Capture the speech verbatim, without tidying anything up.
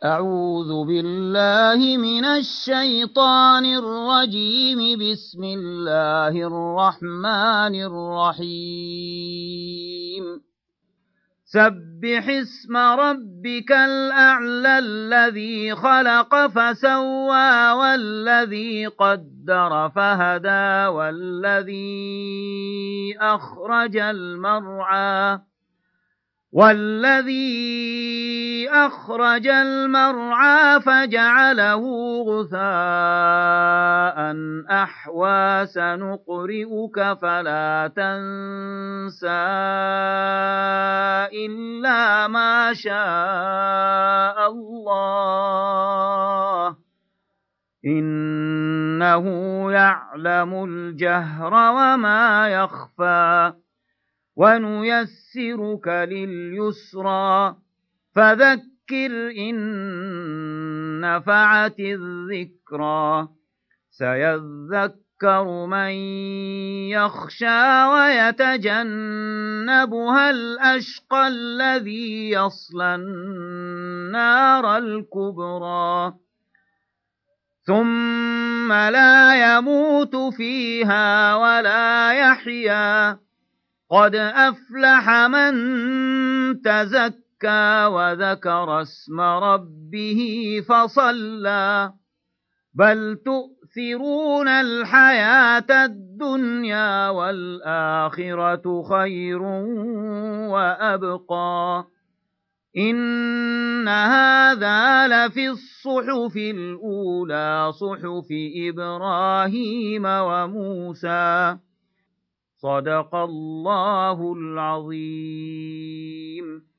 أعوذ بالله من الشيطان الرجيم. بسم الله الرحمن الرحيم. سبح اسم ربك الأعلى الذي خلق فسوى والذي قدر فهدى والذي أخرج المرعى والذي أخرج المرعى فجعله غثاء أحوى سنقرئك فلا تنسى إلا ما شاء الله إنه يعلم الجهر وما يخفى ونيسرك لليسرى فذكر إن نفعت الذكرى سيذكر من يخشى ويتجنبها الأشقى الذي يصلى النار الكبرى ثم لا يموت فيها ولا يحيا قد أفلح من تزكى وذكر اسم ربه فصلى بل تؤثرون الحياة الدنيا والآخرة خير وأبقى إن هذا لفي الصحف الأولى صحف إبراهيم وموسى صدق الله العظيم.